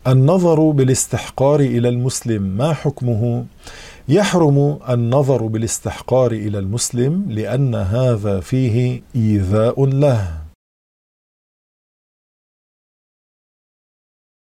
النظر بالاستحقار إلى المسلم ما حكمه؟ يحرم النظر بالاستحقار إلى المسلم لأن هذا فيه إيذاء له،